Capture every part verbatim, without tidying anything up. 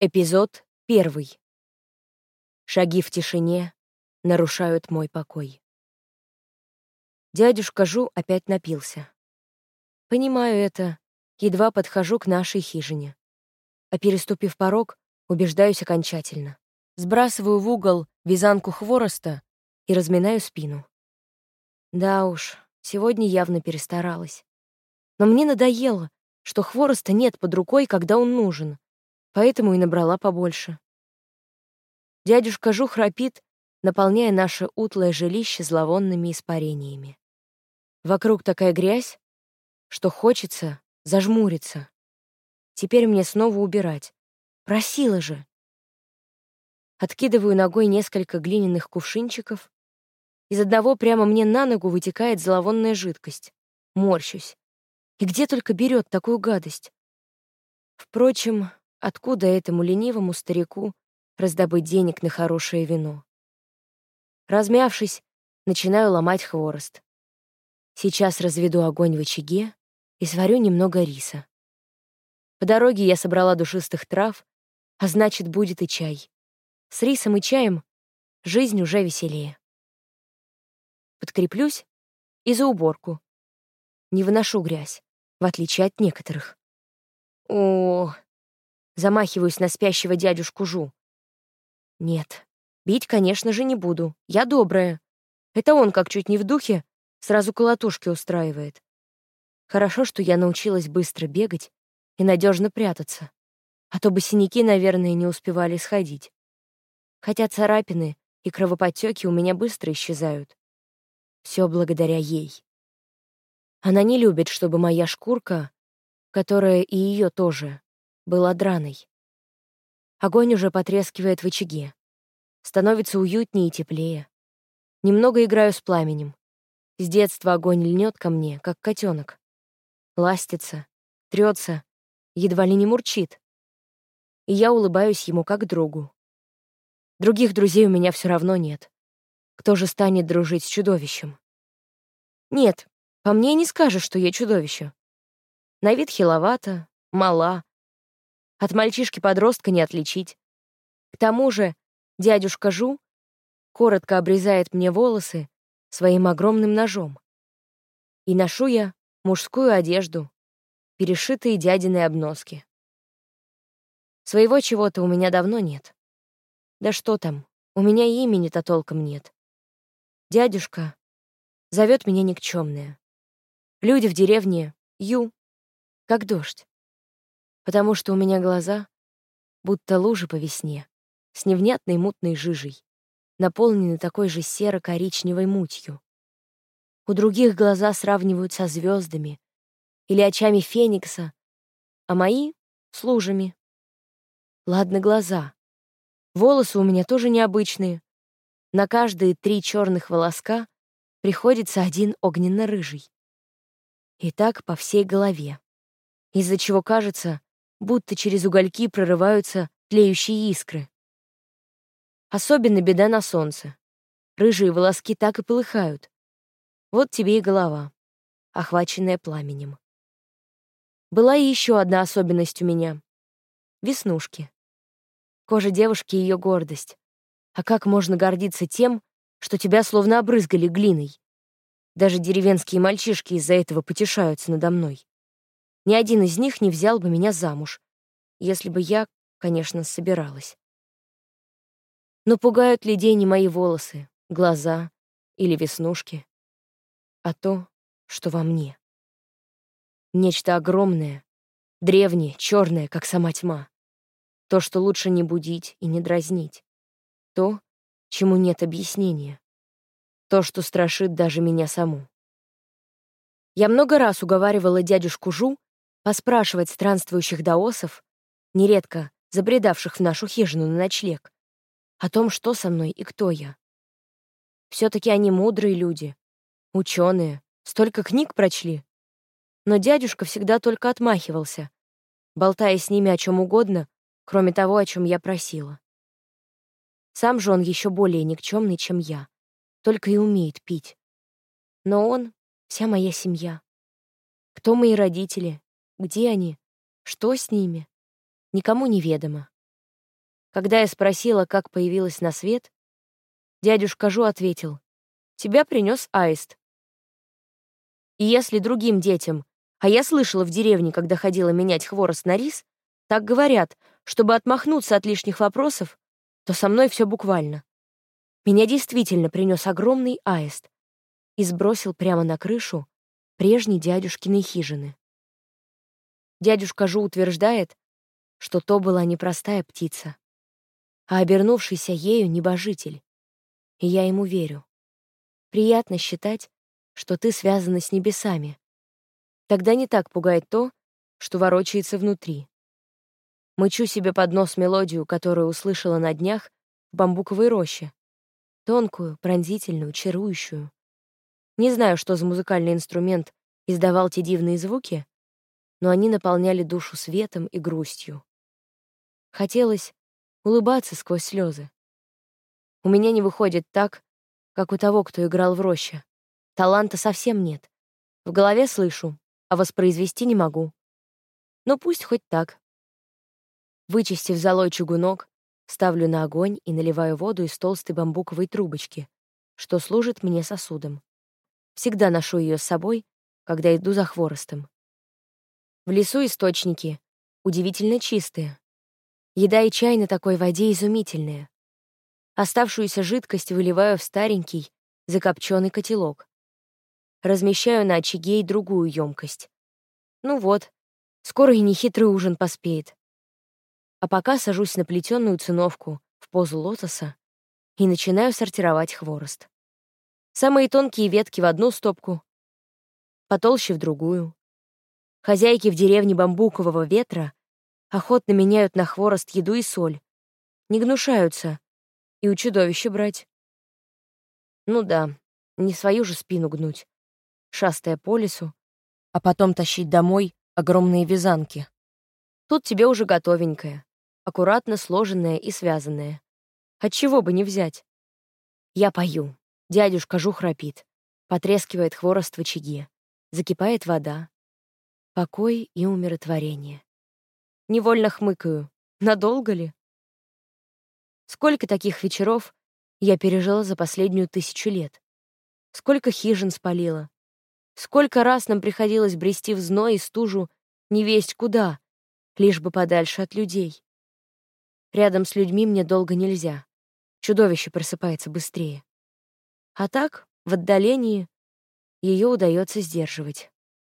Эпизод первый. Шаги в тишине нарушают мой покой. Дядюшка Жу опять напился. Понимаю это, едва подхожу к нашей хижине. А переступив порог, убеждаюсь окончательно. Сбрасываю в угол вязанку хвороста и разминаю спину. Да уж, сегодня явно перестаралась. Но мне надоело, что хвороста нет под рукой, когда он нужен, поэтому и набрала побольше. Дядюшка Жу храпит, наполняя наше утлое жилище зловонными испарениями. Вокруг такая грязь, что хочется зажмуриться. Теперь мне снова убирать. Просила же. Откидываю ногой несколько глиняных кувшинчиков. Из одного прямо мне на ногу вытекает зловонная жидкость. Морщусь. И где только берет такую гадость? Впрочем, откуда этому ленивому старику раздобыть денег на хорошее вино? Размявшись, начинаю ломать хворост. Сейчас разведу огонь в очаге и сварю немного риса. По дороге я собрала душистых трав, а значит, будет и чай. С рисом и чаем жизнь уже веселее. Подкреплюсь и за уборку. Не выношу грязь, в отличие от некоторых. О, замахиваюсь на спящего дядюшку Жу. Нет, бить, конечно же, не буду. Я добрая. Это он, как чуть не в духе, сразу колотушки устраивает. Хорошо, что я научилась быстро бегать и надежно прятаться, а то бы синяки, наверное, не успевали сходить. Хотя царапины и кровоподтеки у меня быстро исчезают. Все благодаря ей. Она не любит, чтобы моя шкурка, которая и ее тоже, была драной. Огонь уже потрескивает в очаге. Становится уютнее и теплее. Немного играю с пламенем. С детства огонь льнет ко мне, как котенок. Ластится, трется, едва ли не мурчит. И я улыбаюсь ему как другу. Других друзей у меня все равно нет. Кто же станет дружить с чудовищем? Нет, по мне не скажешь, что я чудовище. На вид хиловато, мала. От мальчишки-подростка не отличить. К тому же дядюшка Жу коротко обрезает мне волосы своим огромным ножом. И ношу я мужскую одежду, перешитые дядиной обноски. Своего чего-то у меня давно нет. Да что там, у меня и имени-то толком нет. Дядюшка зовет меня никчемная. Люди в деревне — Ю, как дождь. Потому что у меня глаза будто лужи по весне, с невнятной мутной жижей, наполнены такой же серо-коричневой мутью. У других глаза сравнивают со звездами или очами феникса, а мои — с лужами. Ладно, глаза. Волосы у меня тоже необычные. На каждые три черных волоска приходится один огненно-рыжий. И так по всей голове, из-за чего кажется, будто через угольки прорываются тлеющие искры. Особенно беда на солнце. Рыжие волоски так и полыхают. Вот тебе и голова, охваченная пламенем. Была и еще одна особенность у меня — веснушки. Кожа девушки — ее гордость. А как можно гордиться тем, что тебя словно обрызгали глиной? Даже деревенские мальчишки из-за этого потешаются надо мной. Ни один из них не взял бы меня замуж, если бы я, конечно, собиралась. Но пугают людей не мои волосы, глаза или веснушки, а то, что во мне. Нечто огромное, древнее, черное, как сама тьма. То, что лучше не будить и не дразнить. То, чему нет объяснения. То, что страшит даже меня саму. Я много раз уговаривала дядюшку Жу поспрашивать странствующих даосов, нередко забредавших в нашу хижину на ночлег, о том, что со мной и кто я. Все-таки они мудрые люди, ученые, столько книг прочли. Но дядюшка всегда только отмахивался, болтая с ними о чем угодно, кроме того, о чем я просила. Сам же он еще более никчемный, чем я, только и умеет пить. Но он — вся моя семья. Кто мои родители? Где они? Что с ними? Никому не ведомо. Когда я спросила, как появилась на свет, дядюшка Жу ответил: «Тебя принес аист». И если другим детям, а я слышала в деревне, когда ходила менять хворост на рис, так говорят, чтобы отмахнуться от лишних вопросов, то со мной все буквально. Меня действительно принес огромный аист и сбросил прямо на крышу прежней дядюшкиной хижины. Дядюшка Жу утверждает, что то была не простая птица, а обернувшийся ею небожитель. И я ему верю. Приятно считать, что ты связана с небесами. Тогда не так пугает то, что ворочается внутри. Мычу себе под нос мелодию, которую услышала на днях в бамбуковой роще. Тонкую, пронзительную, чарующую. Не знаю, что за музыкальный инструмент издавал те дивные звуки, но они наполняли душу светом и грустью. Хотелось улыбаться сквозь слезы. У меня не выходит так, как у того, кто играл в роще. Таланта совсем нет. В голове слышу, а воспроизвести не могу. Но пусть хоть так. Вычистив золой чугунок, ставлю на огонь и наливаю воду из толстой бамбуковой трубочки, что служит мне сосудом. Всегда ношу ее с собой, когда иду за хворостом. В лесу источники удивительно чистые. Еда и чай на такой воде изумительные. Оставшуюся жидкость выливаю в старенький, закопченный котелок. Размещаю на очаге и другую емкость. Ну вот, скоро и нехитрый ужин поспеет. А пока сажусь на плетеную циновку в позу лотоса и начинаю сортировать хворост. Самые тонкие ветки в одну стопку, потолще в другую. Хозяйки в деревне Бамбукового ветра охотно меняют на хворост еду и соль, не гнушаются и у чудовища брать. Ну да, не свою же спину гнуть, шастая по лесу, а потом тащить домой огромные вязанки. Тут тебе уже готовенькое, аккуратно сложенное и связанное. Отчего бы не взять? Я пою. Дядюшка Жу храпит. Потрескивает хворост в очаге. Закипает вода. Покой и умиротворение. Невольно хмыкаю. Надолго ли? Сколько таких вечеров я пережила за последнюю тысячу лет? Сколько хижин спалила? Сколько раз нам приходилось брести в зной и стужу невесть куда, лишь бы подальше от людей. Рядом с людьми мне долго нельзя. Чудовище просыпается быстрее. А так, в отдалении, ее удается сдерживать.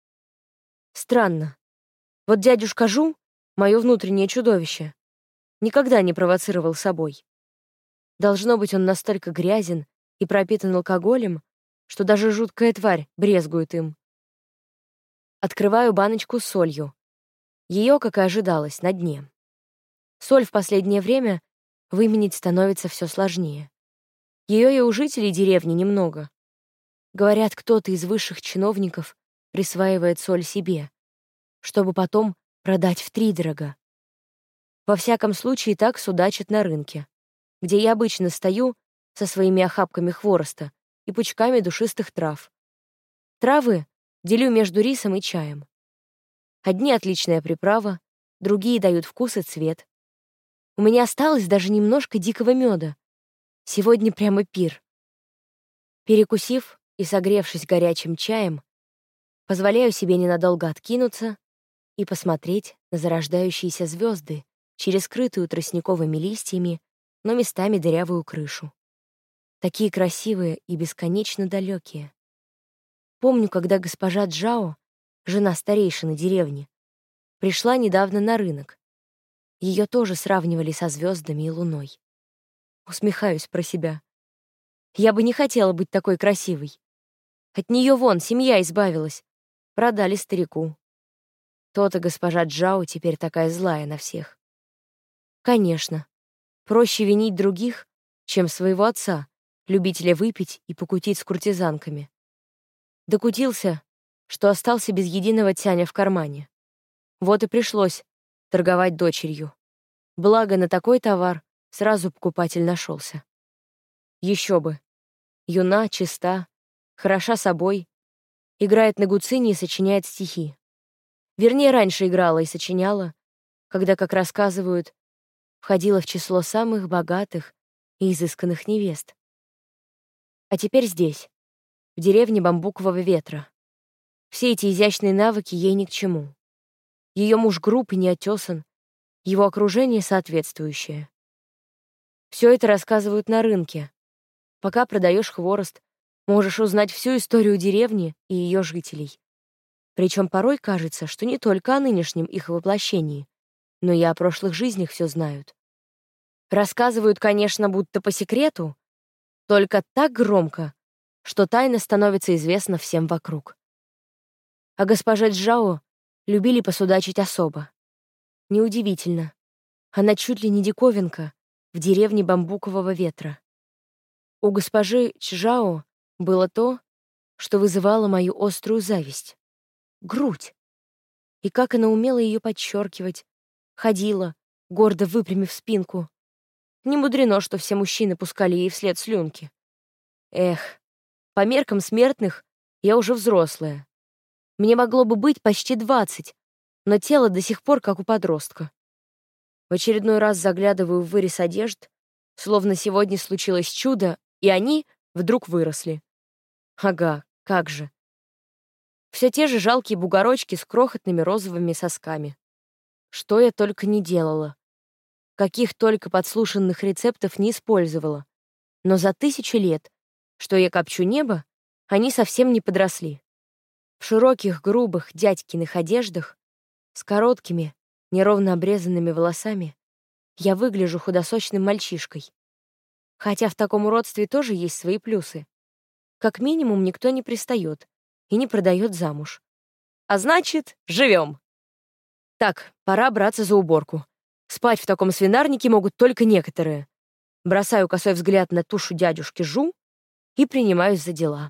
Странно. Вот дядюшка Жу, мое внутреннее чудовище, никогда не провоцировал собой. Должно быть, он настолько грязен и пропитан алкоголем, что даже жуткая тварь брезгует им. Открываю баночку с солью. Ее, как и ожидалось, на дне. Соль в последнее время выменить становится все сложнее. Ее и у жителей деревни немного. Говорят, кто-то из высших чиновников присваивает соль себе, чтобы потом продать втридорога. Во всяком случае, так судачат на рынке, где я обычно стою со своими охапками хвороста и пучками душистых трав. Травы делю между рисом и чаем. Одни — отличная приправа, другие дают вкус и цвет. У меня осталось даже немножко дикого меда. Сегодня прямо пир. Перекусив и согревшись горячим чаем, позволяю себе ненадолго откинуться и посмотреть на зарождающиеся звезды через скрытую тростниковыми листьями, но местами дырявую крышу. Такие красивые и бесконечно далекие. Помню, когда госпожа Джао, жена старейшины деревни, пришла недавно на рынок. Ее тоже сравнивали со звездами и луной. Усмехаюсь про себя. Я бы не хотела быть такой красивой. От нее вон семья избавилась. Продали старику. То-то госпожа Джао теперь такая злая на всех. Конечно, проще винить других, чем своего отца, любителя выпить и покутить с куртизанками. Докутился, что остался без единого тяня в кармане. Вот и пришлось торговать дочерью. Благо, на такой товар сразу покупатель нашелся. Еще бы. Юна, чиста, хороша собой, играет на гуцине и сочиняет стихи. Вернее, раньше играла и сочиняла, когда, как рассказывают, входила в число самых богатых и изысканных невест. А теперь здесь, в деревне Бамбукового ветра. Все эти изящные навыки ей ни к чему. Ее муж груб и неотесан, его окружение соответствующее. Все это рассказывают на рынке. Пока продаешь хворост, можешь узнать всю историю деревни и ее жителей. Причем порой кажется, что не только о нынешнем их воплощении, но и о прошлых жизнях все знают. Рассказывают, конечно, будто по секрету, только так громко, что тайна становится известна всем вокруг. А госпоже Джао любили посудачить особо. Неудивительно. Она чуть ли не диковинка в деревне Бамбукового ветра. У госпожи Чжао было то, что вызывало мою острую зависть. Грудь. И как она умела ее подчеркивать. Ходила, гордо выпрямив спинку. Не мудрено, что все мужчины пускали ей вслед слюнки. Эх, по меркам смертных я уже взрослая. Мне могло бы быть почти двадцать, но тело до сих пор как у подростка. В очередной раз заглядываю в вырез одежд, словно сегодня случилось чудо, и они вдруг выросли. Ага, как же. Все те же жалкие бугорочки с крохотными розовыми сосками. Что я только не делала. Каких только подслушанных рецептов не использовала. Но за тысячи лет, что я копчу небо, они совсем не подросли. В широких, грубых дядькиных одеждах, с короткими, неровно обрезанными волосами, я выгляжу худосочным мальчишкой. Хотя в таком уродстве тоже есть свои плюсы. Как минимум, никто не пристает и не продает замуж. А значит, живем. Так, пора браться за уборку. Спать в таком свинарнике могут только некоторые. Бросаю косой взгляд на тушу дядюшки Жу и принимаюсь за дела.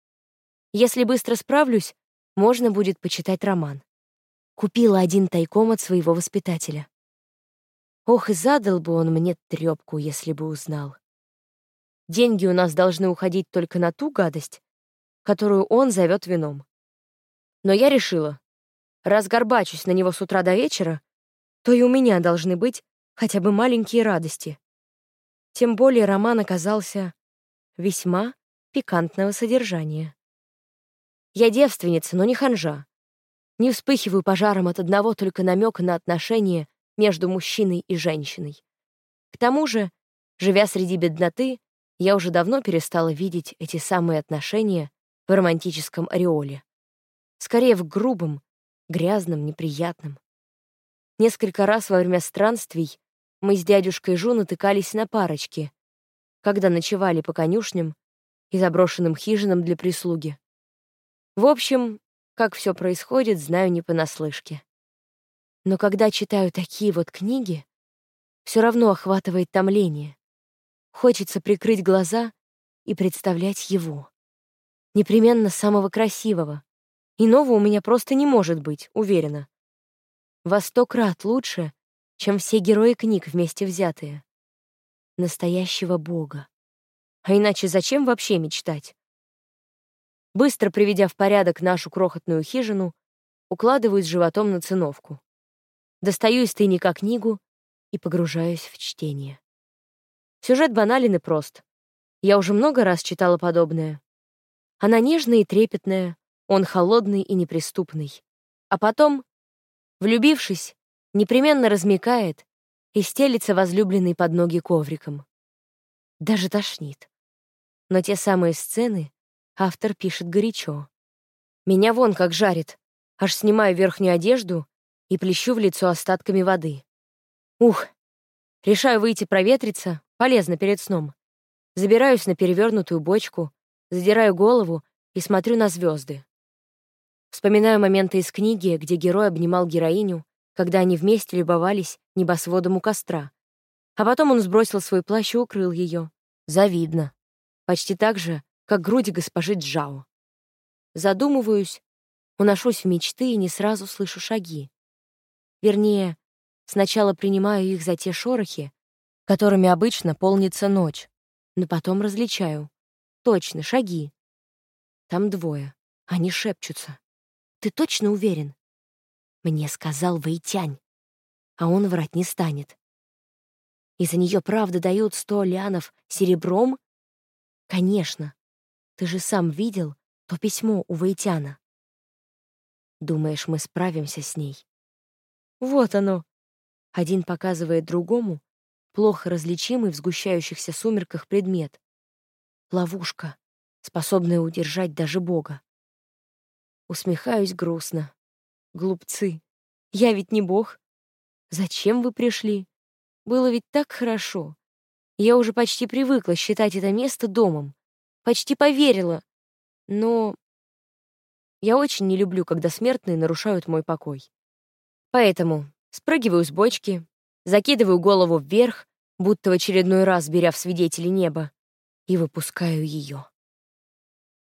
Если быстро справлюсь, можно будет почитать роман. Купила один тайком от своего воспитателя. Ох, и задал бы он мне трёпку, если бы узнал. Деньги у нас должны уходить только на ту гадость, которую он зовет вином. Но я решила, раз горбачусь на него с утра до вечера, то и у меня должны быть хотя бы маленькие радости. Тем более роман оказался весьма пикантного содержания. Я девственница, но не ханжа. Не вспыхиваю пожаром от одного только намека на отношения между мужчиной и женщиной. К тому же, живя среди бедноты, я уже давно перестала видеть эти самые отношения в романтическом ореоле. Скорее в грубом, грязном, неприятном. Несколько раз во время странствий мы с дядюшкой Жу натыкались на парочки, когда ночевали по конюшням и заброшенным хижинам для прислуги. В общем, как все происходит, знаю не понаслышке. Но когда читаю такие вот книги, все равно охватывает томление. Хочется прикрыть глаза и представлять его. Непременно самого красивого. Иного у меня просто не может быть, уверена. Во сто крат лучше, чем все герои книг вместе взятые. Настоящего бога. А иначе зачем вообще мечтать? Быстро приведя в порядок нашу крохотную хижину, укладываюсь животом на циновку. Достаю из тайника книгу и погружаюсь в чтение. Сюжет банален и прост. Я уже много раз читала подобное. Она нежная и трепетная, он холодный и неприступный. А потом, влюбившись, непременно размякает и стелится возлюбленный под ноги ковриком. Даже тошнит. Но те самые сцены автор пишет горячо. Меня вон как жарит. Аж снимаю верхнюю одежду и плещу в лицо остатками воды. Ух! Решаю выйти проветриться, полезно перед сном. Забираюсь на перевернутую бочку, задираю голову и смотрю на звезды. Вспоминаю моменты из книги, где герой обнимал героиню, когда они вместе любовались небосводом у костра. А потом он сбросил свой плащ и укрыл ее. Завидно. Почти так же, как грудь госпожи Джао. Задумываюсь, уношусь в мечты и не сразу слышу шаги. Вернее, сначала принимаю их за те шорохи, которыми обычно полнится ночь, но потом различаю. Точно, шаги. Там двое. Они шепчутся. Ты точно уверен? Мне сказал Вэйтянь, а он врать не станет. И за нее правда дают сто лянов серебром? Конечно. Ты же сам видел то письмо у Войтяна. Думаешь, мы справимся с ней? Вот оно. Один показывает другому плохо различимый в сгущающихся сумерках предмет. Ловушка, способная удержать даже Бога. Усмехаюсь грустно. Глупцы. Я ведь не Бог. Зачем вы пришли? Было ведь так хорошо. Я уже почти привыкла считать это место домом. Почти поверила. Но я очень не люблю, когда смертные нарушают мой покой. Поэтому спрыгиваю с бочки, закидываю голову вверх, будто в очередной раз беря в свидетели небо, и выпускаю ее.